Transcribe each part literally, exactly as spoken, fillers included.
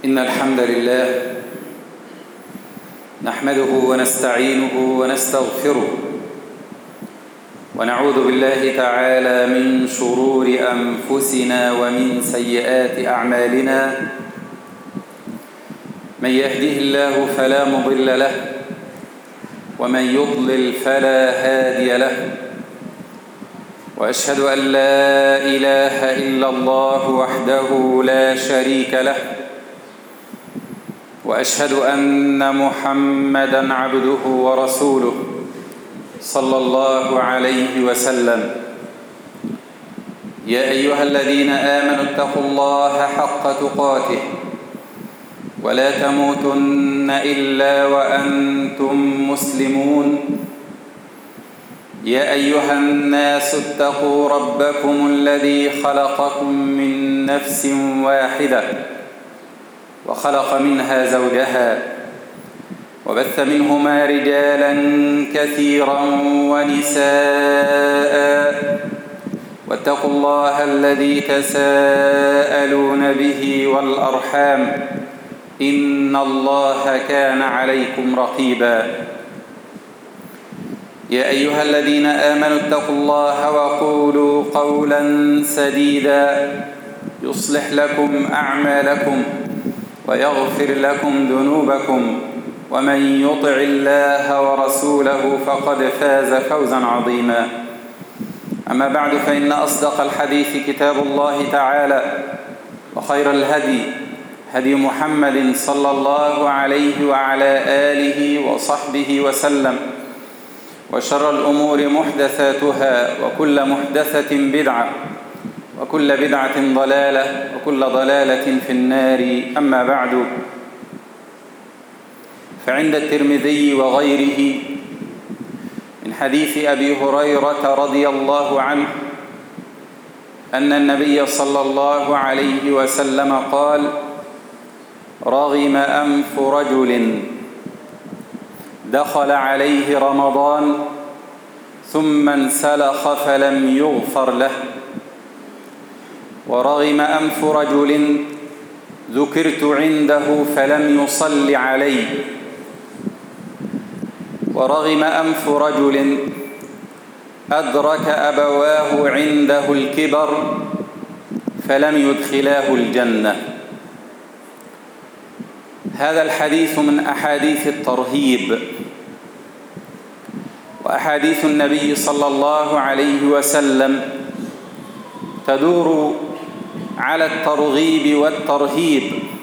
إن الحمد لله نحمده ونستعينه ونستغفره ونعوذ بالله تعالى من شرور أنفسنا ومن سيئات أعمالنا. من يهده الله فلا مضل له ومن يضلل فلا هادي له، وأشهد أن لا إله إلا الله وحده لا شريك له، وأشهد أن محمدًا عبده ورسوله صلى الله عليه وسلم. يا أيها الذين آمنوا اتقوا الله حق تقاته ولا تموتن إلا وأنتم مسلمون. يا أيها الناس اتقوا ربكم الذي خلقكم من نفس واحدة وخلق منها زوجها وبث منهما رجالا كثيرا ونساء، واتقوا الله الذي تساءلون به والأرحام إن الله كان عليكم رقيبا. يا أيها الذين آمنوا اتقوا الله وقولوا قولا سديدا يصلح لكم أعمالكم ويغفر لكم ذنوبكم، ومن يطع الله ورسوله فقد فاز فوزا عظيما. أما بعد، فإن أصدق الحديث كتاب الله تعالى، وخير الهدي هدي محمد صلى الله عليه وعلى آله وصحبه وسلم، وشر الأمور محدثاتها، وكل محدثة بدعة، وكل بدعة ضلالة، وكل ضلالة في النار. أما بعد، فعند الترمذي وغيره من حديث أبي هريرة رضي الله عنه أن النبي صلى الله عليه وسلم قال: رغم أنف رجل دخل عليه رمضان ثم انسلخ فلم يغفر له، ورغم أنف رجل ذكرت عنده فلم يصل علي، ورغم أنف رجل أدرك أبواه عنده الكبر فلم يدخلاه الجنة. هذا الحديث من أحاديث الترهيب، وأحاديث النبي صلى الله عليه وسلم تدور على الترغيب والترهيب،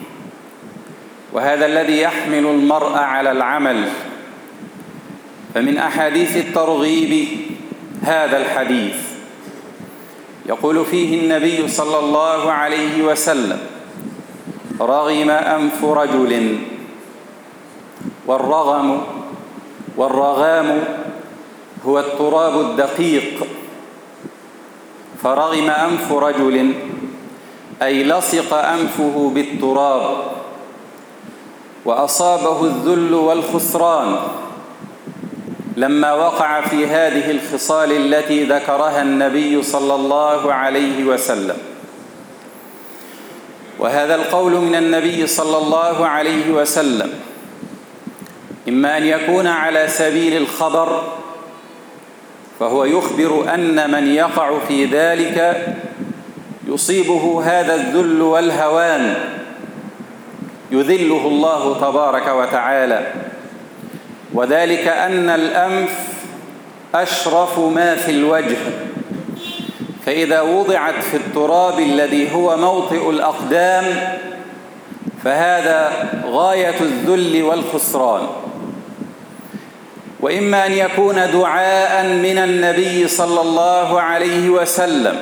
وهذا الذي يحمل المرء على العمل. فمن أحاديث الترغيب هذا الحديث يقول فيه النبي صلى الله عليه وسلم: رغم أنف رجل. والرغم والرغام هو التراب الدقيق، فرغم أنف رجل أي لصق أنفه بالتراب وأصابه الذل والخسران لما وقع في هذه الخصال التي ذكرها النبي صلى الله عليه وسلم. وهذا القول من النبي صلى الله عليه وسلم إما أن يكون على سبيل الخبر، فهو يخبر أن من يقع في ذلك يصيبه هذا الذل والهوان، يذله الله تبارك وتعالى، وذلك أن الأنف أشرف ما في الوجه، فإذا وضعت في التراب الذي هو موطئ الأقدام فهذا غاية الذل والخسران. وإما أن يكون دعاء من النبي صلى الله عليه وسلم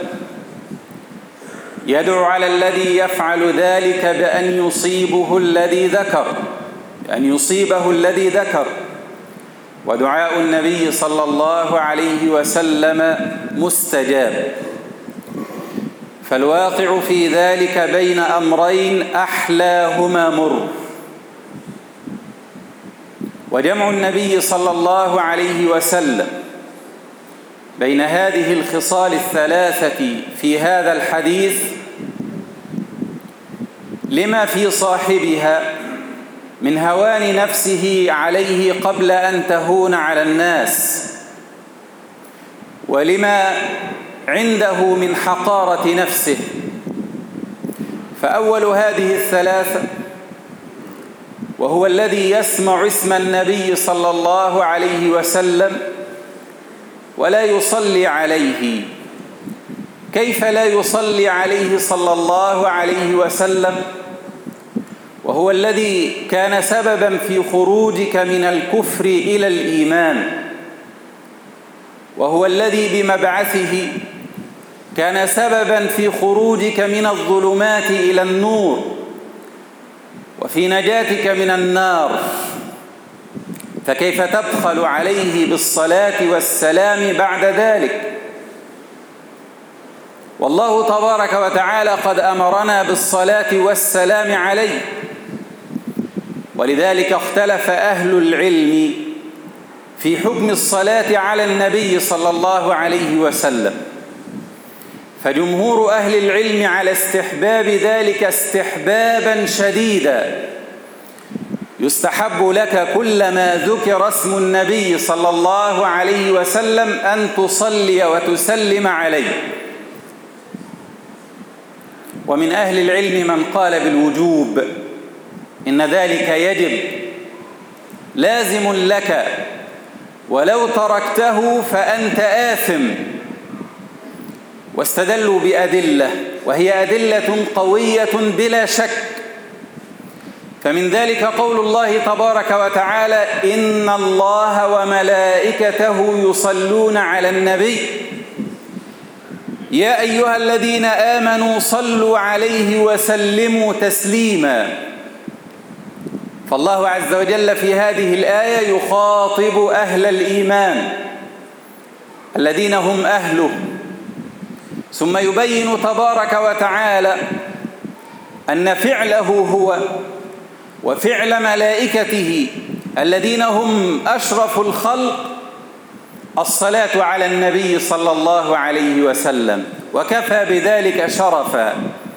يدعو على الذي يفعل ذلك بأن يصيبه الذي ذكر، أن يصيبه الذي ذكر. ودعاء النبي صلى الله عليه وسلم مستجاب. فالواقع في ذلك بين أمرين أحلاهما مر. وجمع النبي صلى الله عليه وسلم بين هذه الخصال الثلاثة في هذا الحديث لما في صاحبها من هوان نفسه عليه قبل أن تهون على الناس، ولما عنده من حقارة نفسه. فأول هذه الثلاثة وهو الذي يسمع اسم النبي صلى الله عليه وسلم ولا يصلي عليه. كيف لا يصلي عليه صلى الله عليه وسلم وهو الذي كان سببا في خروجك من الكفر إلى الإيمان، وهو الذي بمبعثه كان سببا في خروجك من الظلمات إلى النور وفي نجاتك من النار، فكيف تبخل عليه بالصلاة والسلام بعد ذلك؟ والله تبارك وتعالى قد أمرنا بالصلاة والسلام عليه، ولذلك اختلف أهل العلم في حكم الصلاة على النبي صلى الله عليه وسلم. فجمهور أهل العلم على استحباب ذلك استحبابا شديدا، يستحب لك كلما ذكر اسم النبي صلى الله عليه وسلم أن تصلي وتسلم عليه. ومن أهل العلم من قال بالوجوب، إن ذلك يجب لازم لك، ولو تركته فأنت آثم، واستدلوا بأدلة وهي أدلة قوية بلا شك. فمن ذلك قول الله تبارك وتعالى: إن الله وملائكته يصلون على النبي يا أيها الذين آمنوا صلوا عليه وسلموا تسليما. فالله عز وجل في هذه الآية يخاطب أهل الإيمان الذين هم أهله، ثم يبين تبارك وتعالى أن فعله هو وفعل ملائكته الذين هم أشرف الخلق الصلاة على النبي صلى الله عليه وسلم، وكفى بذلك شرفا.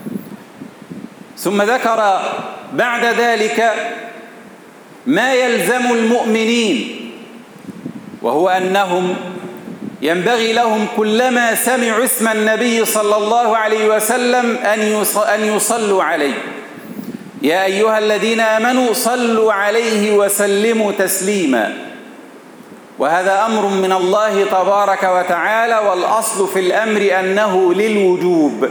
ثم ذكر بعد ذلك ما يلزم المؤمنين، وهو أنهم ينبغي لهم كلما سمعوا اسم النبي صلى الله عليه وسلم أن يصلوا عليه. يا أيها الذين آمنوا صلوا عليه وسلموا تسليما. وهذا أمر من الله تبارك وتعالى، والأصل في الأمر أنه للوجوب.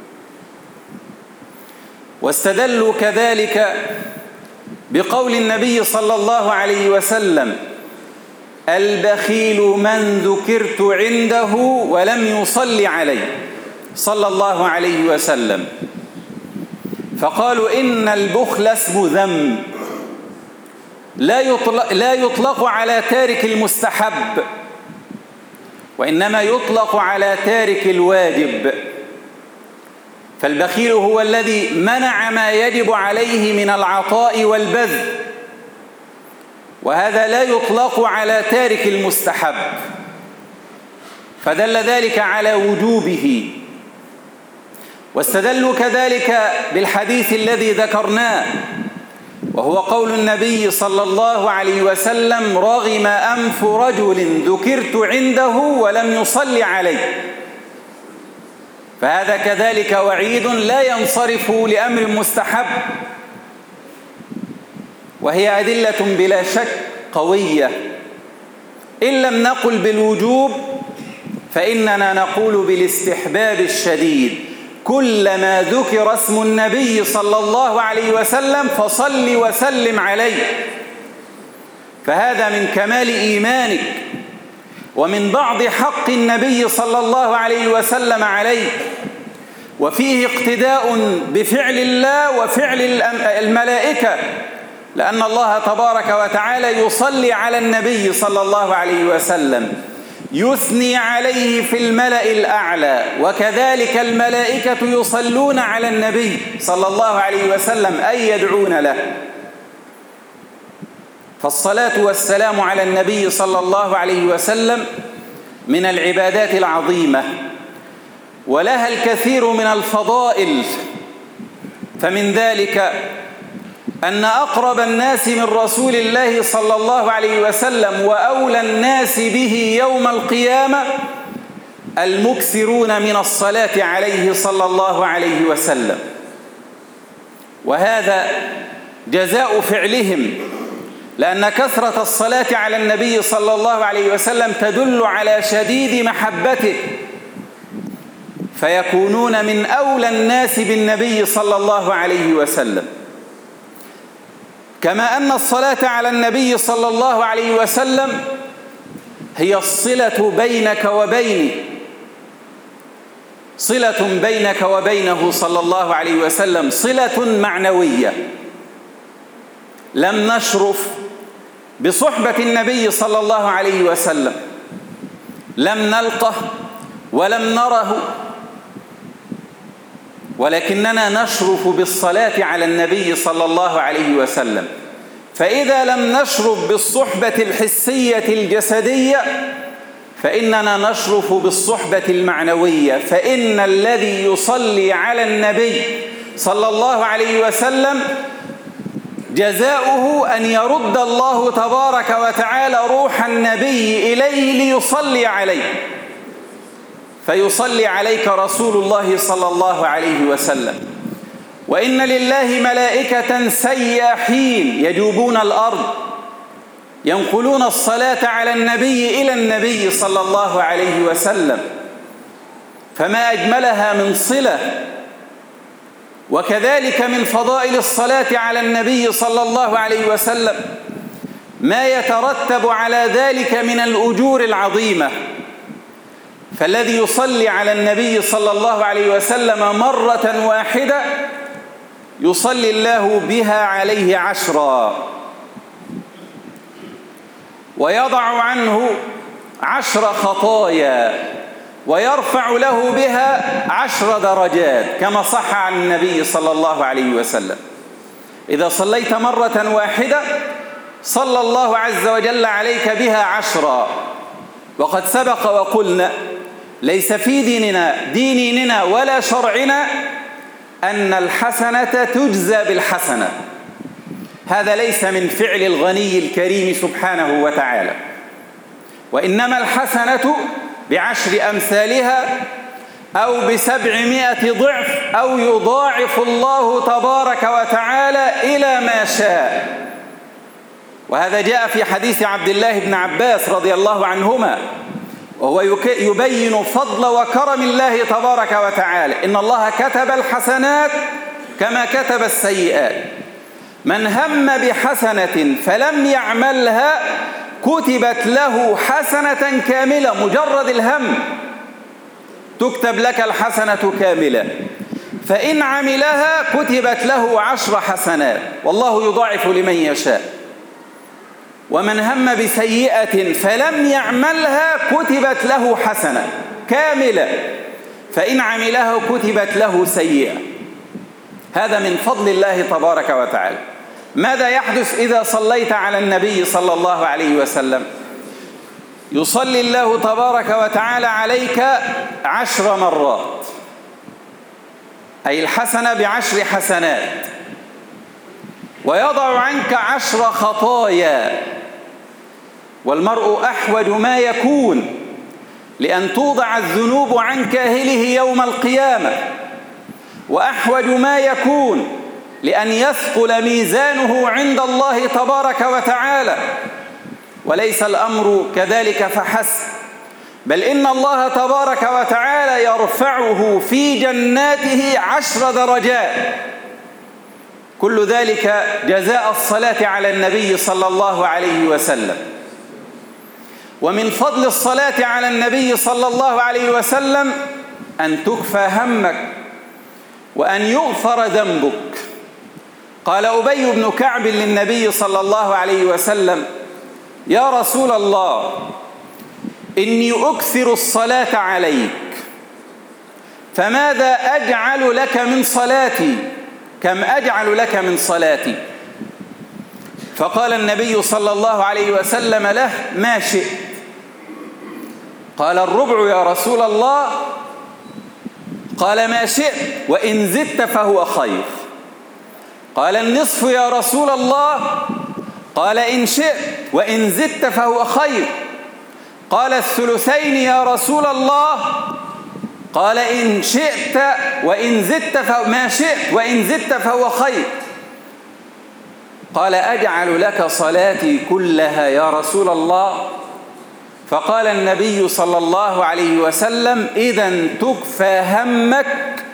واستدلوا كذلك بقول النبي صلى الله عليه وسلم: البخيل من ذكرت عنده ولم يصلي عليه صلى الله عليه وسلم. فقالوا إن البخل اسم ذنب لا يطلق, لا يطلق على تارك المستحب، وإنما يطلق على تارك الواجب. فالبخيل هو الذي منع ما يجب عليه من العطاء والبذل، وهذا لا يطلق على تارك المستحب، فدل ذلك على وجوبه. واستدلوا كذلك بالحديث الذي ذكرناه، وهو قول النبي صلى الله عليه وسلم: رغم أنف رجل ذكرت عنده ولم يصلي عليه. فهذا كذلك وعيد لا ينصرف لأمر مستحب، وهي أدلة بلا شك قوية. إن لم نقل بالوجوب فإننا نقول بالاستحباب الشديد. كلما ذكر اسم النبي صلى الله عليه وسلم فصل وسلم عليه، فهذا من كمال إيمانك ومن بعض حق النبي صلى الله عليه وسلم عليه، وفيه اقتداء بفعل الله وفعل الملائكة، لأن الله تبارك وتعالى يصلي على النبي صلى الله عليه وسلم، يثني عليه في الملأ الأعلى، وكذلك الملائكة يصلون على النبي صلى الله عليه وسلم أي يدعون له. فالصلاة والسلام على النبي صلى الله عليه وسلم من العبادات العظيمة، ولها الكثير من الفضائل. فمن ذلك أن أقرب الناس من رسول الله صلى الله عليه وسلم وأولى الناس به يوم القيامة المكثرون من الصلاة عليه صلى الله عليه وسلم، وهذا جزاء فعلهم، لأن كثرة الصلاة على النبي صلى الله عليه وسلم تدل على شديد محبته، فيكونون من أولى الناس بالنبي صلى الله عليه وسلم. كما أن الصلاة على النبي صلى الله عليه وسلم هي الصلة بينك وبينه، صلة بينك وبينه صلى الله عليه وسلم، صلة معنوية. لم نشرف بصحبة النبي صلى الله عليه وسلم، لم نلقه ولم نره، ولكننا نشرف بالصلاة على النبي صلى الله عليه وسلم. فإذا لم نشرف بالصحبة الحسية الجسدية فإننا نشرف بالصحبة المعنوية، فإن الذي يصلي على النبي صلى الله عليه وسلم جزاؤه أن يرد الله تبارك وتعالى روح النبي إليه ليصلي عليه، فيصلي عليك رسول الله صلى الله عليه وسلم. وإن لله ملائكة سياحين يجوبون الأرض ينقلون الصلاة على النبي إلى النبي صلى الله عليه وسلم، فما أجملها من صلة. وكذلك من فضائل الصلاة على النبي صلى الله عليه وسلم ما يترتب على ذلك من الأجور العظيمة. فالذي يصلي على النبي صلى الله عليه وسلم مرة واحدة يصلي الله بها عليه عشرا، ويضع عنه عشر خطايا، ويرفع له بها عشر درجات، كما صح عن النبي صلى الله عليه وسلم. إذا صليت مرة واحدة صلى الله عز وجل عليك بها عشرا. وقد سبق وقلنا ليس في ديننا ديننا ولا شرعنا أن الحسنة تجزى بالحسنة، هذا ليس من فعل الغني الكريم سبحانه وتعالى، وإنما الحسنة بعشر أمثالها أو بسبعمائة ضعف، أو يضاعف الله تبارك وتعالى إلى ما شاء. وهذا جاء في حديث عبد الله بن عباس رضي الله عنهما، وهو يبين فضل وكرم الله تبارك وتعالى. إن الله كتب الحسنات كما كتب السيئات، من هم بحسنة فلم يعملها كتبت له حسنة كاملة، مجرد الهم تكتب لك الحسنة كاملة، فإن عملها كتبت له عشر حسنات، والله يضاعف لمن يشاء. ومن هم بسيئة فلم يعملها كتبت له حسنة كاملة، فإن عملها كتبت له سيئة. هذا من فضل الله تبارك وتعالى. ماذا يحدث إذا صليت على النبي صلى الله عليه وسلم؟ يصلي الله تبارك وتعالى عليك عشر مرات، أي الحسنة بعشر حسنات، ويضع عنك عشر خطايا. والمرء أحوج ما يكون لأن توضع الذنوب عن كاهله يوم القيامة، وأحوج ما يكون لأن يثقل ميزانه عند الله تبارك وتعالى. وليس الأمر كذلك فحسب، بل إن الله تبارك وتعالى يرفعه في جناته عشر درجات، كل ذلك جزاء الصلاة على النبي صلى الله عليه وسلم. ومن فضل الصلاة على النبي صلى الله عليه وسلم أن تكفى همك وأن يغفر ذنبك. قال أبي بن كعب للنبي صلى الله عليه وسلم: يا رسول الله، إني أكثر الصلاة عليك، فماذا أجعل لك من صلاتي؟ كم أجعل لك من صلاتي؟ فقال النبي صلى الله عليه وسلم له: ما شئت. قال: الربع يا رسول الله. قال: ما شئت، وإن زدت فهو خير. قال النصف يا رسول الله. قال إن شئت وإن زدت فهو خير. قال الثلثين يا رسول الله. قال إن شئت وإن زدت فهو ما شئت وإن زدت فهو خير. قال أجعل لك صلاتي كلها يا رسول الله؟ فقال النبي صلى الله عليه وسلم إذن تكفى همك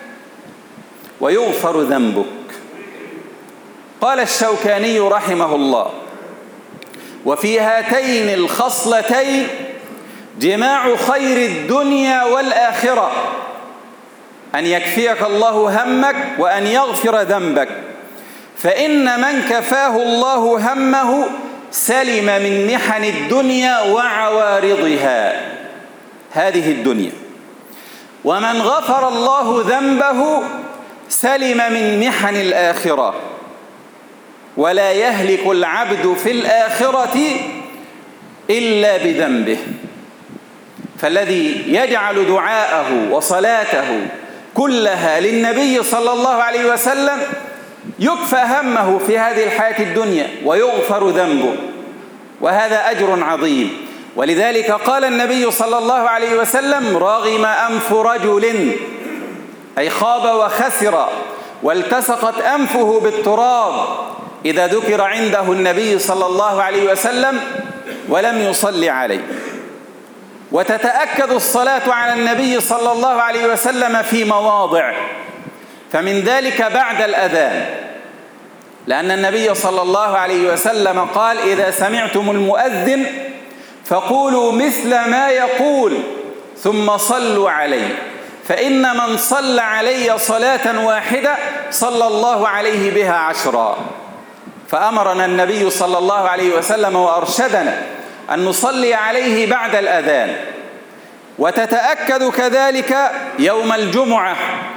ويغفر ذنبك. قال الشوكاني رحمه الله: وفي هاتين الخصلتين جماع خير الدنيا والآخرة، أن يكفيك الله همك وأن يغفر ذنبك. فإن من كفاه الله همه سلم من محن الدنيا وعوارضها، هذه الدنيا. ومن غفر الله ذنبه سلم من محن الآخرة. ولا يهلك العبد في الآخرة إلا بذنبه. فالذي يجعل دعاءه وصلاته كلها للنبي صلى الله عليه وسلم يكفى همه في هذه الحياة الدنيا ويغفر ذنبه، وهذا أجر عظيم. ولذلك قال النبي صلى الله عليه وسلم: رغم أنف رجل، أي خاب وخسر والتصقت أنفه بالتراب، إذا ذكر عنده النبي صلى الله عليه وسلم ولم يصلي عليه. وتتأكد الصلاة على النبي صلى الله عليه وسلم في مواضع، فمن ذلك بعد الأذان، لأن النبي صلى الله عليه وسلم قال: إذا سمعتم المؤذن فقولوا مثل ما يقول ثم صلوا عليه، فإن من صلى علي صلاة واحدة صلى الله عليه بها عشرا. فأمرنا النبي صلى الله عليه وسلم وأرشدنا أن نصلي عليه بعد الأذان. وتتأكد كذلك يوم الجمعة،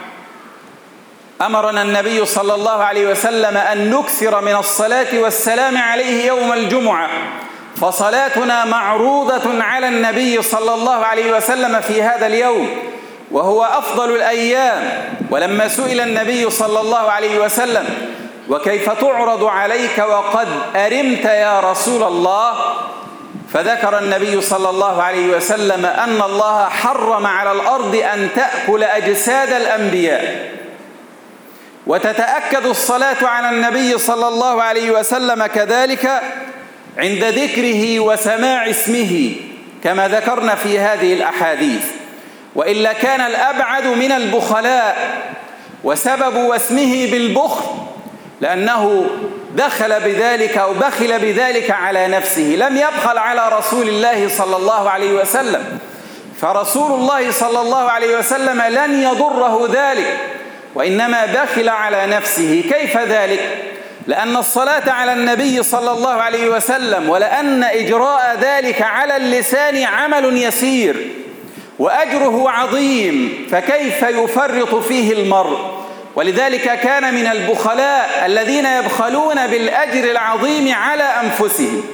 أمرنا النبي صلى الله عليه وسلم أن نكثر من الصلاة والسلام عليه يوم الجمعة، فصلاتنا معروضة على النبي صلى الله عليه وسلم في هذا اليوم، وهو أفضل الأيام. ولما سئل النبي صلى الله عليه وسلم: وكيف تعرض عليك وقد أرمت يا رسول الله؟ فذكر النبي صلى الله عليه وسلم أن الله حرم على الأرض أن تأكل أجساد الأنبياء. وتتأكد الصلاة على النبي صلى الله عليه وسلم كذلك عند ذكره وسماع اسمه، كما ذكرنا في هذه الأحاديث. وإلا كان الأبعد من البخلاء، وسبب واسمه بالبخل لأنه دخل بذلك أو بخل بذلك على نفسه، لم يبخل على رسول الله صلى الله عليه وسلم، فرسول الله صلى الله عليه وسلم لن يضره ذلك، وإنما بخل على نفسه. كيف ذلك؟ لأن الصلاة على النبي صلى الله عليه وسلم ولأن إجراء ذلك على اللسان عمل يسير وأجره عظيم، فكيف يفرط فيه المرء؟ ولذلك كان من البخلاء الذين يبخلون بالأجر العظيم على أنفسهم.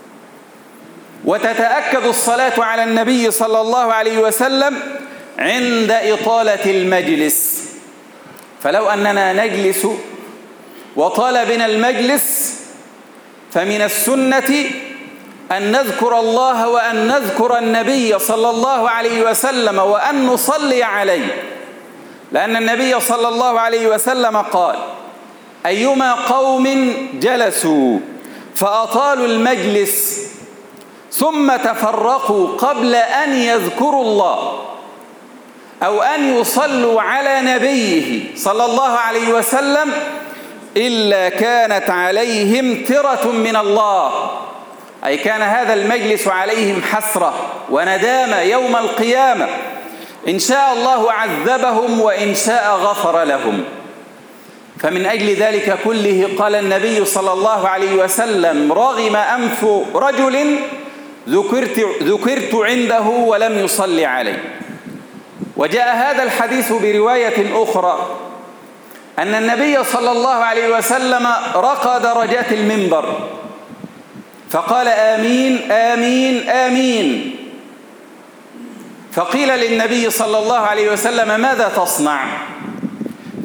وتتأكد الصلاة على النبي صلى الله عليه وسلم عند إطالة المجلس. فلو أننا نجلس وطال بنا المجلس فمن السنة أن نذكر الله وأن نذكر النبي صلى الله عليه وسلم وأن نصلي عليه، لأن النبي صلى الله عليه وسلم قال: أيما قوم جلسوا فأطالوا المجلس ثم تفرقوا قبل أن يذكروا الله أو أن يصلوا على نبيه صلى الله عليه وسلم إلا كانت عليهم ترة من الله، أي كان هذا المجلس عليهم حسرة وندامة يوم القيامة، إن شاء الله عذبهم وإن شاء غفر لهم. فمن أجل ذلك كله قال النبي صلى الله عليه وسلم: رغم أنف رجل ذكرت, ذكرت عنده ولم يصلي عليه. وجاء هذا الحديث برواية أخرى أن النبي صلى الله عليه وسلم رقى درجات المنبر فقال: آمين آمين آمين. فقيل للنبي صلى الله عليه وسلم: ماذا تصنع؟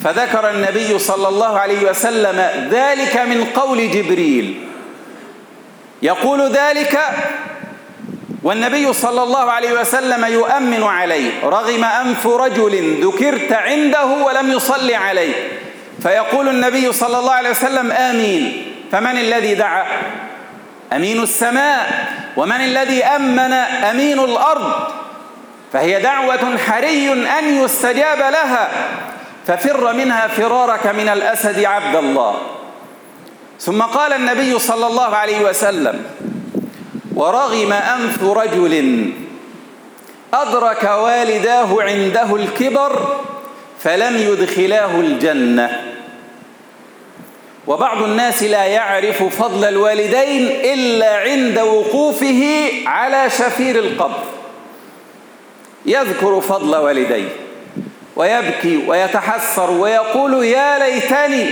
فذكر النبي صلى الله عليه وسلم ذلك من قول جبريل يقول ذلك، والنبي صلى الله عليه وسلم يؤمن عليه: رغم أنف رجل ذكرت عنده ولم يصلي عليه. فيقول النبي صلى الله عليه وسلم: آمين. فمن الذي دعا؟ أمين السماء. ومن الذي أمن؟ أمين الأرض. فهي دعوة حري أن يستجاب لها، ففر منها فرارك من الأسد عبد الله. ثم قال النبي صلى الله عليه وسلم: ورغم أنف رجل أدرك والداه عنده الكبر فلم يدخلاه الجنة. وبعض الناس لا يعرف فضل الوالدين إلا عند وقوفه على شفير القبر، يذكر فضل والديه ويبكي ويتحسر ويقول: يا ليتني.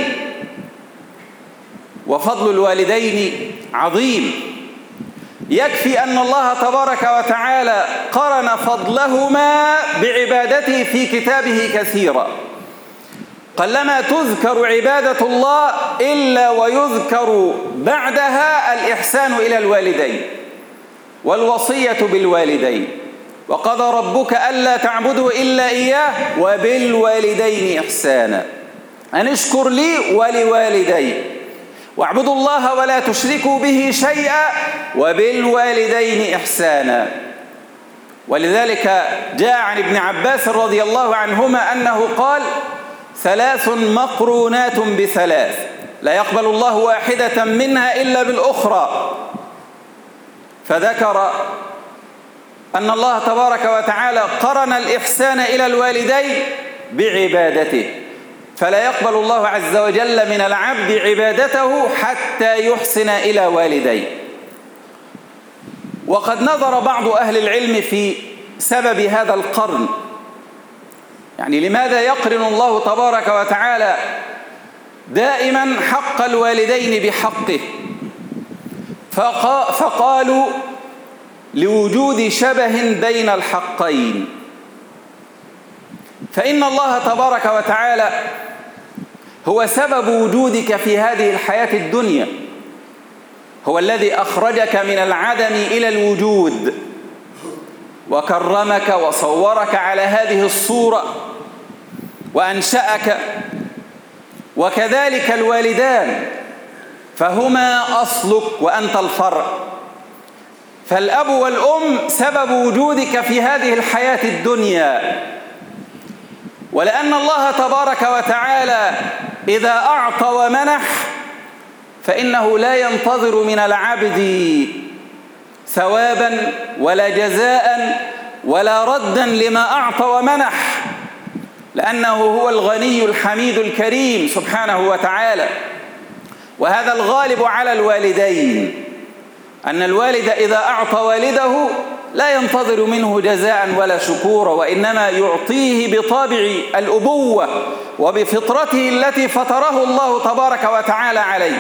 وفضل الوالدين عظيم، يكفي أن الله تبارك وتعالى قرن فضلهما بعبادته في كتابه كثيرا. قلما تذكر عبادة الله إلا ويذكر بعدها الإحسان إلى الوالدين والوصية بالوالدين. وقضى ربك ألا تعبدوا إلا إياه وبالوالدين إحسانا أن اشكر لي ولوالدي واعبدوا الله ولا تشركوا به شيئا وبالوالدين إحسانا. ولذلك جاء عن ابن عباس رضي الله عنهما أنه قال: ثلاث مقرونات بثلاث لا يقبل الله واحدة منها إلا بالأخرى. فذكر أن الله تبارك وتعالى قرن الإحسان إلى الوالدين بعبادته، فلا يقبل الله عز وجل من العبد عبادته حتى يحسن إلى والديه. وقد نظر بعض أهل العلم في سبب هذا القرن، يعني لماذا يقرن الله تبارك وتعالى دائما حق الوالدين بحقه؟ فقالوا: لوجود شبه بين الحقين. فإن الله تبارك وتعالى هو سبب وجودك في هذه الحياة الدنيا، هو الذي أخرجك من العدم إلى الوجود وكرمك وصورك على هذه الصورة وأنشأك. وكذلك الوالدان فهما أصلك وأنت الفرع. فالأب والأم سبب وجودك في هذه الحياة الدنيا. ولأن الله تبارك وتعالى إذا أعطى ومنح فإنه لا ينتظر من العبد ثوابا ولا جزاء ولا ردا لما أعطى ومنح، لأنه هو الغني الحميد الكريم سبحانه وتعالى. وهذا الغالب على الوالدين، أن الوالد إذا أعطى والده لا ينتظر منه جزاء ولا شكورا، وإنما يعطيه بطابع الأبوة وبفطرته التي فطره الله تبارك وتعالى عليه.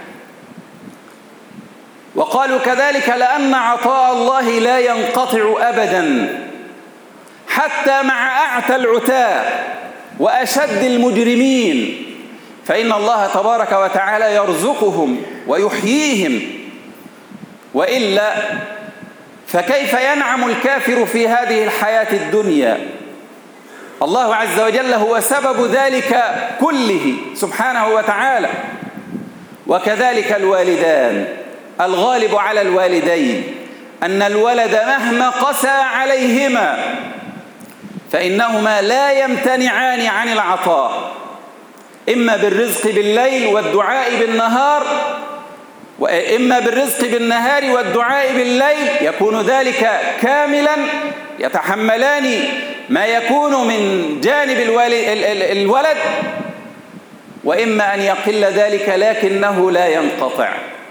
وقالوا كذلك لأن عطاء الله لا ينقطع أبدا حتى مع أعتى العتاة وأشد المجرمين، فإن الله تبارك وتعالى يرزقهم ويحييهم، وإلا فكيف ينعم الكافر في هذه الحياة الدنيا؟ الله عز وجل هو سبب ذلك كله سبحانه وتعالى. وكذلك الوالدان، الغالب على الوالدين أن الولد مهما قسى عليهما فإنهما لا يمتنعان عن العطاء، إما بالرزق بالليل والدعاء بالنهار، وإما بالرزق بالنهار والدعاء بالليل، يكون ذلك كاملا، يتحملان ما يكون من جانب الولد، وإما أن يقل ذلك لكنه لا ينقطع.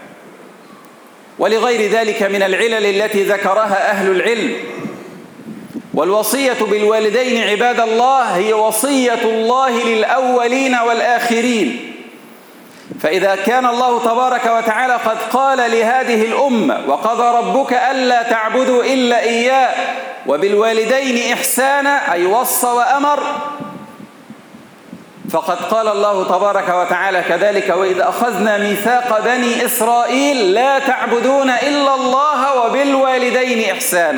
ولغير ذلك من العلل التي ذكرها أهل العلم. والوصية بالوالدين عباد الله هي وصية الله للأولين والآخرين. فإذا كان الله تبارك وتعالى قد قال لهذه الأمة: وقضى ربك ألا تعبدوا إلا إياه وبالوالدين إحسانا، أي وصى وأمر، فقد قال الله تبارك وتعالى كذلك: وإذ أخذنا ميثاق بني إسرائيل لا تعبدون إلا الله وبالوالدين إحسانا.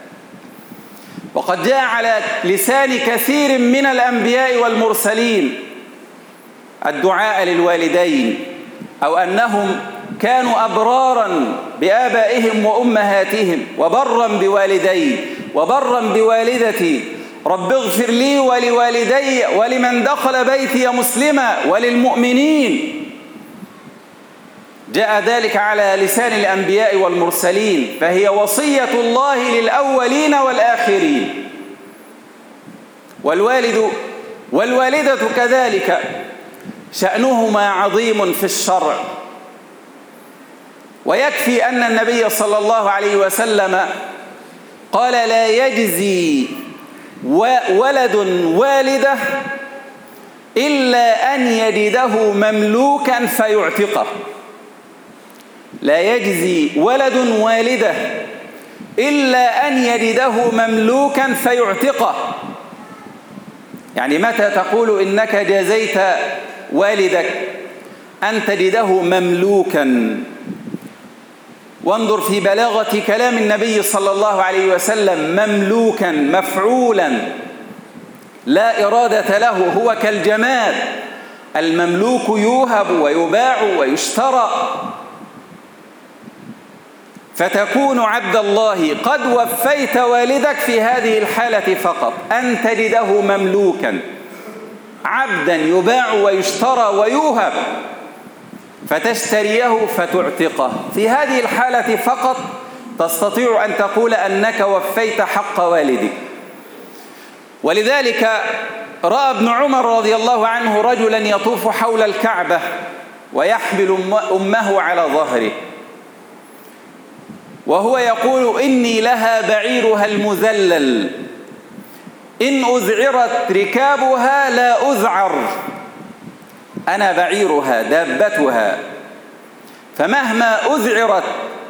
وقد جاء على لسان كثير من الأنبياء والمرسلين الدعاء للوالدين، أو أنهم كانوا أبرارا بآبائهم وأمهاتهم، وبرا بوالدي وبرا بوالدتي، رب اغفر لي ولوالدي ولمن دخل بيتي مسلما وللمؤمنين. جاء ذلك على لسان الأنبياء والمرسلين، فهي وصية الله للأولين والآخرين. والوالد والوالدة كذلك شأنهما عظيم في الشرع. ويكفي أن النبي صلى الله عليه وسلم قال: لا يجزي ولد والده إلا أن يجده مملوكا فيعتقه. لا يجزي ولد والده إلا أن يجده مملوكا فيعتقه. يعني متى تقول إنك جزيت والدك؟ أن تجده مملوكا. وانظر في بلاغة كلام النبي صلى الله عليه وسلم: مملوكا مفعولا لا إرادة له، هو كالجماد، المملوك يوهب ويباع ويشترى. فتكون عبد الله قد وفيت والدك في هذه الحالة فقط، أن تجده مملوكا، عبدا يباع ويشترى ويوهب، فتشتريه فتعتقه. في هذه الحالة فقط تستطيع أن تقول أنك وفيت حق والدك. ولذلك رأى ابن عمر رضي الله عنه رجلا يطوف حول الكعبة ويحمل أمه على ظهره، وهو يقول: إني لها بعيرها المذلل، إن أذعرت ركابها لا أذعر، أنا بعيرها دابتها، فمهما أذعرت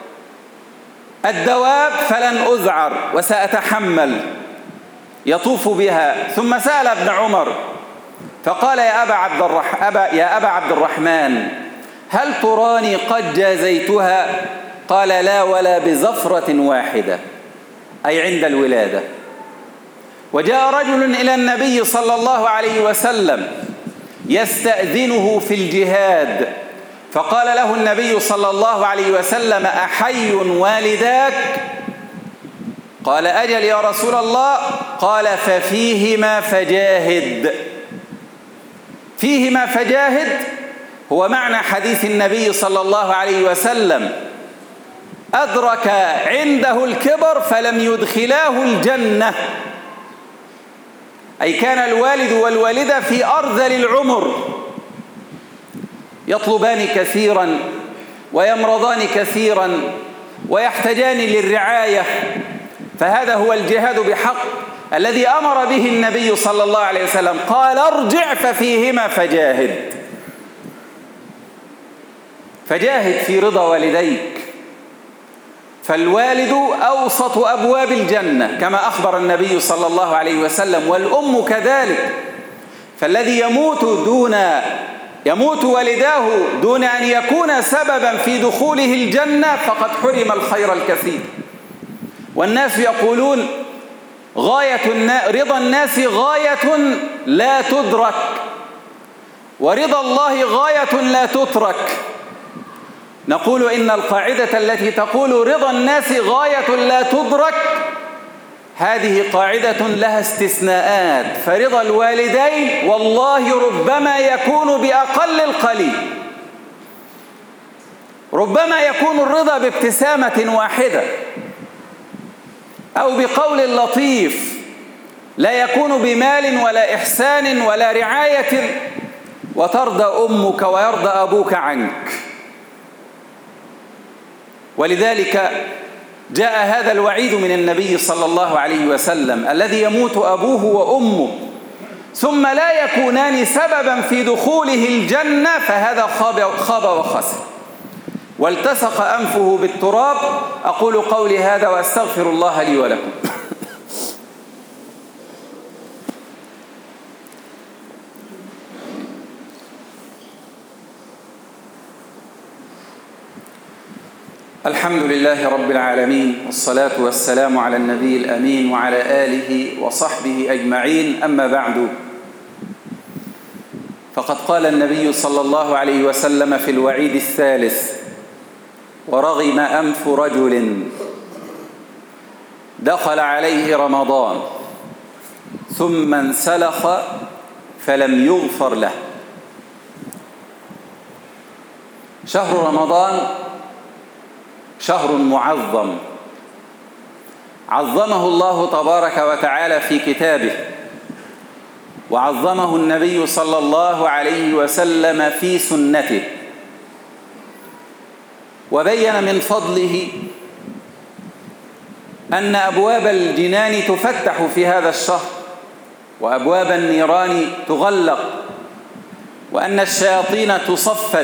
الدواب فلن أذعر وسأتحمل. يطوف بها. ثم سأل ابن عمر فقال: يا أبا عبد الرح... أبا... يا أبا عبد الرحمن، هل تراني قد جازيتها؟ قال: لا، ولا بزفرة واحدة، أي عند الولادة. وجاء رجل إلى النبي صلى الله عليه وسلم يستأذنه في الجهاد، فقال له النبي صلى الله عليه وسلم: أحي والداك؟ قال: أجل يا رسول الله. قال: ففيهما فجاهد. فيهما فجاهد هو معنى حديث النبي صلى الله عليه وسلم: أدرك عنده الكبر فلم يدخلاه الجنة، أي كان الوالد والوالدة في أرذل العمر، يطلبان كثيرا ويمرضان كثيرا ويحتاجان للرعاية. فهذا هو الجهاد بحق الذي أمر به النبي صلى الله عليه وسلم، قال: ارجع ففيهما فجاهد. فجاهد في رضا والديك، فالوالد أوسط أبواب الجنة كما أخبر النبي صلى الله عليه وسلم، والأم كذلك. فالذي يموت دون يموت والداه دون أن يكون سببا في دخوله الجنة فقد حرم الخير الكثير. والناس يقولون: غاية رضا الناس غاية لا تدرك، ورضا الله غاية لا تترك. نقول إن القاعدة التي تقول رضا الناس غاية لا تدرك هذه قاعدة لها استثناءات، فرضا الوالدين والله ربما يكون بأقل القليل. ربما يكون الرضا بابتسامة واحدة أو بقول لطيف، لا يكون بمال ولا إحسان ولا رعاية، وترضى أمك ويرضى أبوك عنك. ولذلك جاء هذا الوعيد من النبي صلى الله عليه وسلم: الذي يموت أبوه وأمه ثم لا يكونان سببا في دخوله الجنة فهذا خاب, خاب وخسر. والتصق أنفه بالتراب. أقول قولي هذا وأستغفر الله لي ولكم. الحمد لله رب العالمين، والصلاة والسلام على النبي الأمين وعلى آله وصحبه أجمعين. أما بعد، فقد قال النبي صلى الله عليه وسلم في الوعيد الثالث: ورغم أنف رجل دخل عليه رمضان ثم انسلخ فلم يغفر له. شهر رمضان شهر معظم عظمه الله تبارك وتعالى في كتابه، وعظمه النبي صلى الله عليه وسلم في سنته، وبين من فضله أن أبواب الجنان تفتح في هذا الشهر، وأبواب النيران تغلق، وأن الشياطين تصفد.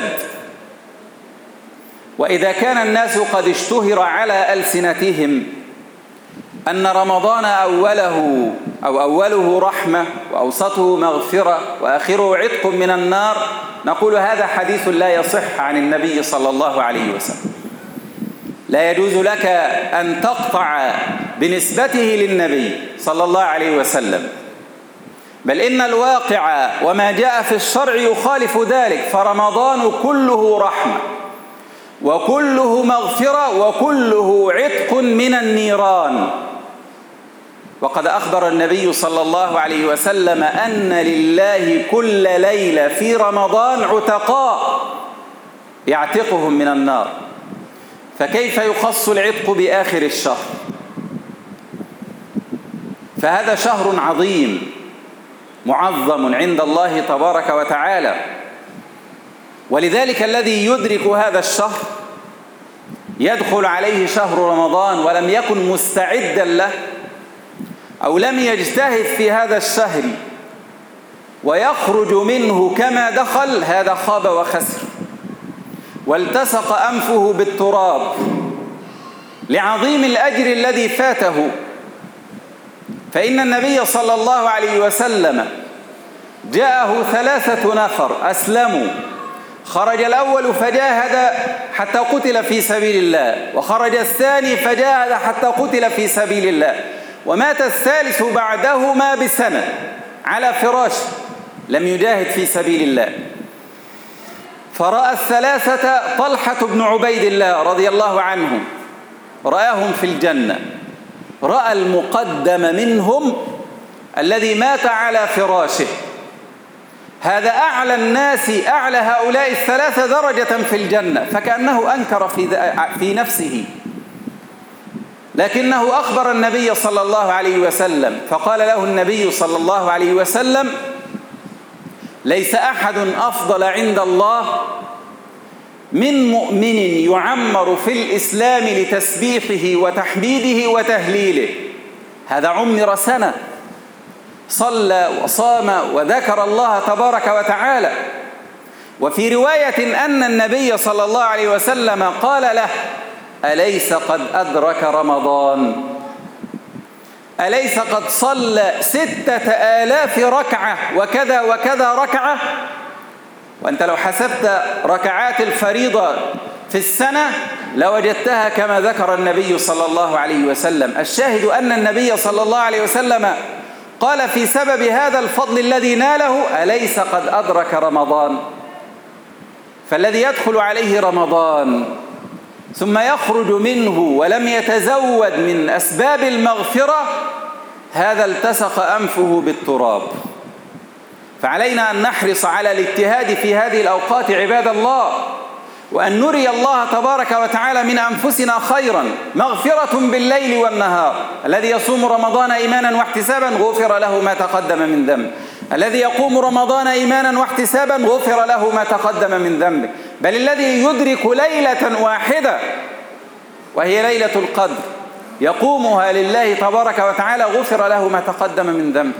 وإذا كان الناس قد اشتهر على ألسنتهم أن رمضان أوله أو أوله رحمة وأوسطه مغفرة وآخره عتق من النار، نقول هذا حديث لا يصح عن النبي صلى الله عليه وسلم. لا يجوز لك أن تقطع بنسبته للنبي صلى الله عليه وسلم، بل إن الواقع وما جاء في الشرع يخالف ذلك. فرمضان كله رحمة وكله مغفرة وكله عتق من النيران. وقد أخبر النبي صلى الله عليه وسلم أن لله كل ليلة في رمضان عتقاء يعتقهم من النار، فكيف يخص العتق بآخر الشهر؟ فهذا شهر عظيم معظم عند الله تبارك وتعالى، ولذلك الذي يدرك هذا الشهر يدخل عليه شهر رمضان ولم يكن مستعدا له، أو لم يجتهد في هذا الشهر ويخرج منه كما دخل، هذا خاب وخسر والتصق أنفه بالتراب لعظيم الأجر الذي فاته. فإن النبي صلى الله عليه وسلم جاءه ثلاثة نفر أسلموا، خرج الأول فجاهد حتى قتل في سبيل الله، وخرج الثاني فجاهد حتى قتل في سبيل الله، ومات الثالث بعدهما بسنة على فراشه لم يجاهد في سبيل الله. فرأى الثلاثة طلحة بن عبيد الله رضي الله عنه، رآهم في الجنة، رأى المقدم منهم الذي مات على فراشه، هذا أعلى الناس، أعلى هؤلاء الثلاثة درجة في الجنة، فكأنه أنكر في, في نفسه، لكنه أخبر النبي صلى الله عليه وسلم، فقال له النبي صلى الله عليه وسلم: ليس أحد أفضل عند الله من مؤمن يعمر في الإسلام لتسبيحه وتحميده وتهليله. هذا عمر سنة، صلى وصام وذكر الله تبارك وتعالى. وفي رواية أن النبي صلى الله عليه وسلم قال له: أليس قد أدرك رمضان؟ أليس قد صلى ستة آلاف ركعة وكذا وكذا ركعة؟ وأنت لو حسبت ركعات الفريضة في السنة لوجدتها كما ذكر النبي صلى الله عليه وسلم. الشاهد أن النبي صلى الله عليه وسلم قال في سبب هذا الفضل الذي ناله: أليس قد أدرك رمضان؟ فالذي يدخل عليه رمضان ثم يخرج منه ولم يتزود من أسباب المغفرة، هذا التصق أنفه بالتراب. فعلينا أن نحرص على الاجتهاد في هذه الأوقات عباد الله، وأن نري الله تبارك وتعالى من أنفسنا خيرا. مغفرة بالليل والنهار. الذي يصوم رمضان إيمانا واحتسابا غفر له ما تقدم من ذنبه، الذي يقوم رمضان إيمانا واحتسابا غفر له ما تقدم من ذنبه، بل الذي يدرك ليلة واحدة وهي ليلة القدر يقومها لله تبارك وتعالى غفر له ما تقدم من ذنبه.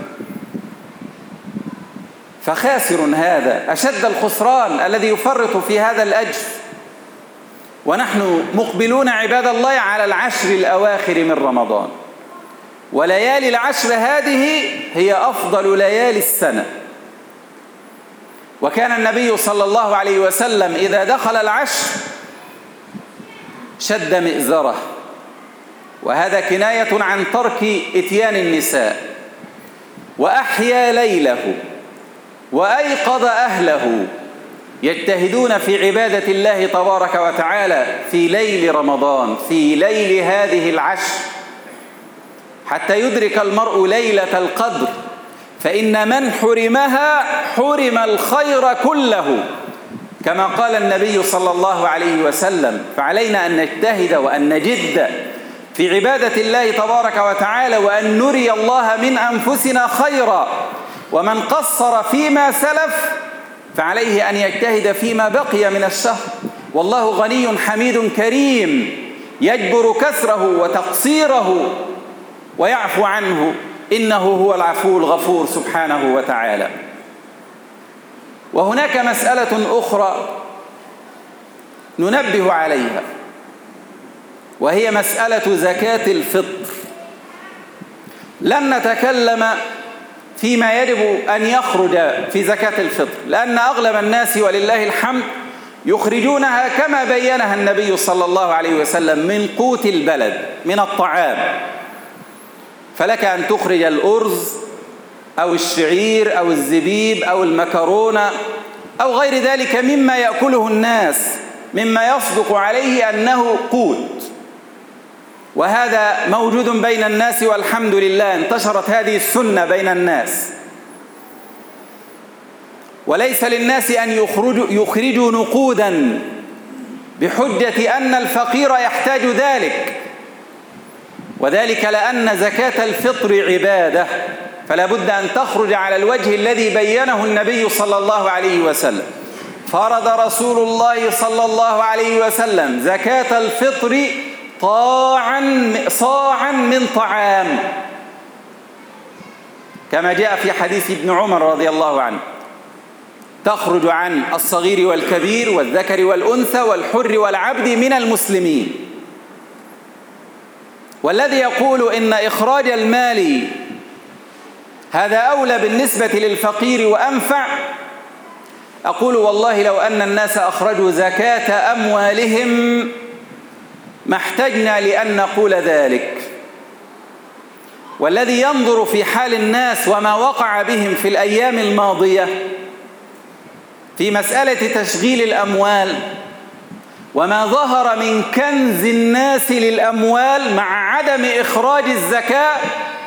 فخاسر هذا، أشد الخسران الذي يفرط في هذا الأجر. ونحن مقبلون عباد الله على العشر الأواخر من رمضان، وليالي العشر هذه هي أفضل ليالي السنة. وكان النبي صلى الله عليه وسلم إذا دخل العشر شد مئزره، وهذا كناية عن ترك إتيان النساء، وأحيا ليله وأيقظ أهله يجتهدون في عبادة الله تبارك وتعالى في ليل رمضان، في ليل هذه العشر، حتى يدرك المرء ليلة القدر، فإن من حرمها حرم الخير كله، كما قال النبي صلى الله عليه وسلم. فعلينا أن نجتهد وأن نجد في عبادة الله تبارك وتعالى، وأن نري الله من أنفسنا خيرا. ومن قصر فيما سلف فعليه أن يجتهد فيما بقي من الشهر، والله غني حميد كريم يجبر كسره وتقصيره ويعفو عنه، إنه هو العفو الغفور سبحانه وتعالى. وهناك مسألة أخرى ننبه عليها، وهي مسألة زكاة الفطر. لن نتكلم فيما يجب أن يخرج في زكاة الفطر، لأن أغلب الناس ولله الحمد يخرجونها كما بينها النبي صلى الله عليه وسلم من قوت البلد، من الطعام. فلك أن تخرج الأرز أو الشعير أو الزبيب أو المكرونة أو غير ذلك مما يأكله الناس، مما يصدق عليه أنه قوت، وهذا موجود بين الناس والحمد لله، انتشرت هذه السنة بين الناس. وليس للناس أن يخرجوا, يخرجوا نقودا بحجة أن الفقير يحتاج ذلك، وذلك لأن زكاة الفطر عبادة، فلا بد أن تخرج على الوجه الذي بينه النبي صلى الله عليه وسلم. فرض رسول الله صلى الله عليه وسلم زكاة الفطر طاعا صاعا من طعام، كما جاء في حديث ابن عمر رضي الله عنه، تخرج عن الصغير والكبير والذكر والأنثى والحر والعبد من المسلمين. والذي يقول إن إخراج المال هذا أولى بالنسبة للفقير وأنفع، أقول والله لو أن الناس أخرجوا زكاة أموالهم ما احتجنا لأن نقول ذلك. والذي ينظر في حال الناس وما وقع بهم في الأيام الماضية في مسألة تشغيل الأموال، وما ظهر من كنز الناس للأموال مع عدم إخراج الزكاة،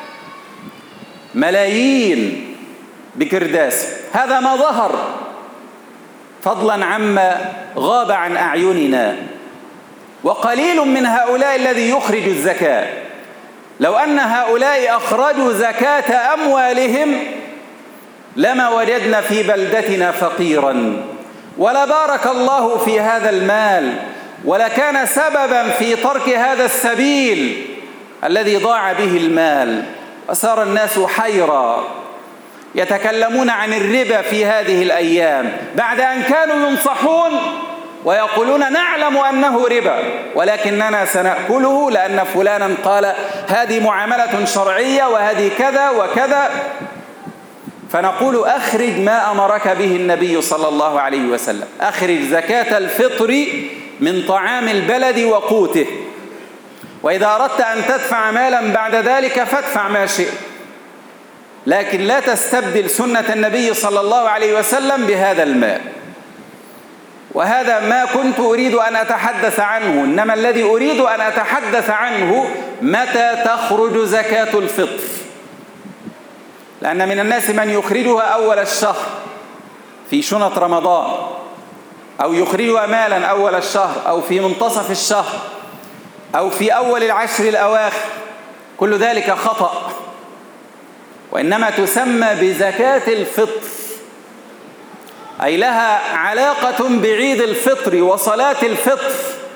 ملايين بكرداس، هذا ما ظهر، فضلا عما غاب عن أعيننا. وقليل من هؤلاء الذي يخرج الزكاة. لو أن هؤلاء أخرجوا زكاة أموالهم لما وجدنا في بلدتنا فقيرا، ولا بارك الله في هذا المال، ولا كان سببا في ترك هذا السبيل الذي ضاع به المال. وصار الناس حيرا يتكلمون عن الربا في هذه الأيام بعد أن كانوا ينصحون ويقولون نعلم أنه ربا، ولكننا سنأكله لأن فلانا قال هذه معاملة شرعية وهذه كذا وكذا. فنقول أخرج ما أمرك به النبي صلى الله عليه وسلم، أخرج زكاة الفطر من طعام البلد وقوته، وإذا أردت أن تدفع مالا بعد ذلك فادفع ما شئت، لكن لا تستبدل سنة النبي صلى الله عليه وسلم بهذا المال. وهذا ما كنت أريد أن أتحدث عنه، إنما الذي أريد أن أتحدث عنه متى تخرج زكاة الفطر، لأن من الناس من يخرجها أول الشهر في شنط رمضان، أو يخرجها مالا أول الشهر أو في منتصف الشهر أو في أول العشر الأواخر. كل ذلك خطأ، وإنما تسمى بزكاة الفطر، أي لها علاقة بعيد الفطر وصلاة الفطر،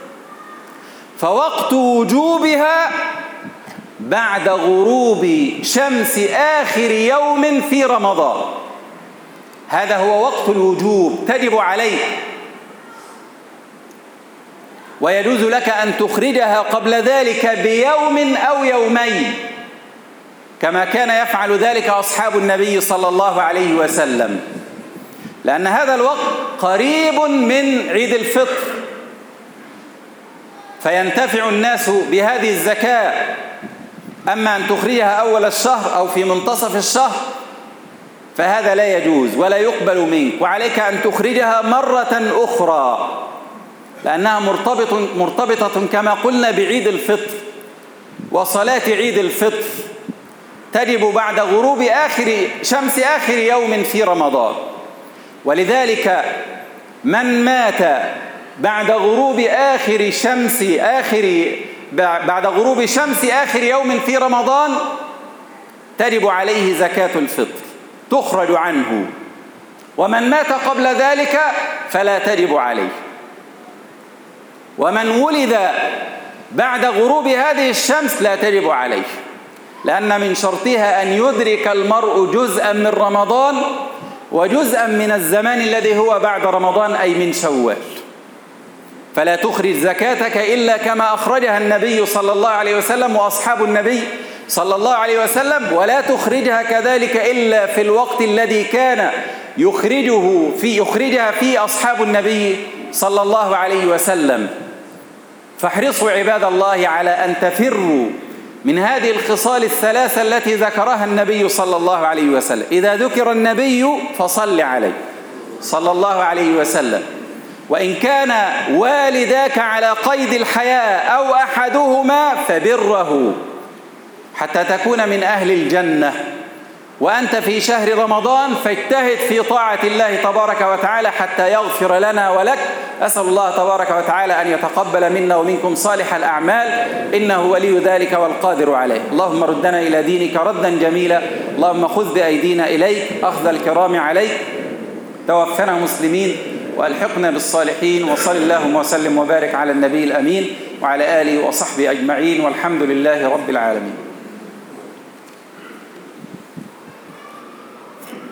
فوقت وجوبها بعد غروب شمس آخر يوم في رمضان، هذا هو وقت الوجوب، تجب عليك، ويجوز لك أن تخرجها قبل ذلك بيوم أو يومين، كما كان يفعل ذلك أصحاب النبي صلى الله عليه وسلم، لأن هذا الوقت قريب من عيد الفطر، فينتفع الناس بهذه الزكاة، أما أن تخرجها أول الشهر أو في منتصف الشهر فهذا لا يجوز ولا يقبل منك، وعليك أن تخرجها مرة أخرى لأنها مرتبط مرتبطة كما قلنا بعيد الفطر، وصلاة عيد الفطر تجب بعد غروب آخر شمس آخر يوم في رمضان. ولذلك من مات بعد غروب آخر شمس آخر بعد غروب شمس آخر يوم في رمضان تجب عليه زكاة الفطر تخرج عنه، ومن مات قبل ذلك فلا تجب عليه. ومن ولد بعد غروب هذه الشمس لا تجب عليه، لأن من شرطها أن يدرك المرء جزءا من رمضان وجزءا من الزمان الذي هو بعد رمضان أي من شوال، فلا تخرج زكاتك إلا كما أخرجها النبي صلى الله عليه وسلم وأصحاب النبي صلى الله عليه وسلم، ولا تخرجها كذلك إلا في الوقت الذي كان يخرجه في يخرجها فيه أصحاب النبي صلى الله عليه وسلم. فاحرصوا عباد الله على أن تفروا من هذه الخصال الثلاثة التي ذكرها النبي صلى الله عليه وسلم. إذا ذكر النبي فصل عليه صلى الله عليه وسلم، وإن كان والداك على قيد الحياة أو أحدهما فبره حتى تكون من أهل الجنة. وأنت في شهر رمضان فاجتهد في طاعة الله تبارك وتعالى حتى يغفر لنا ولك. أسأل الله تبارك وتعالى أن يتقبل منا ومنكم صالح الأعمال، إنه ولي ذلك والقادر عليه. اللهم ردنا إلى دينك ردا جميلا، اللهم خذ بأيدينا إليك أخذ الكرام عليك، توفنا مسلمين وألحقنا بالصالحين. وصل اللهم وسلم وبارك على النبي الأمين وعلى آله وصحبه أجمعين، والحمد لله رب العالمين.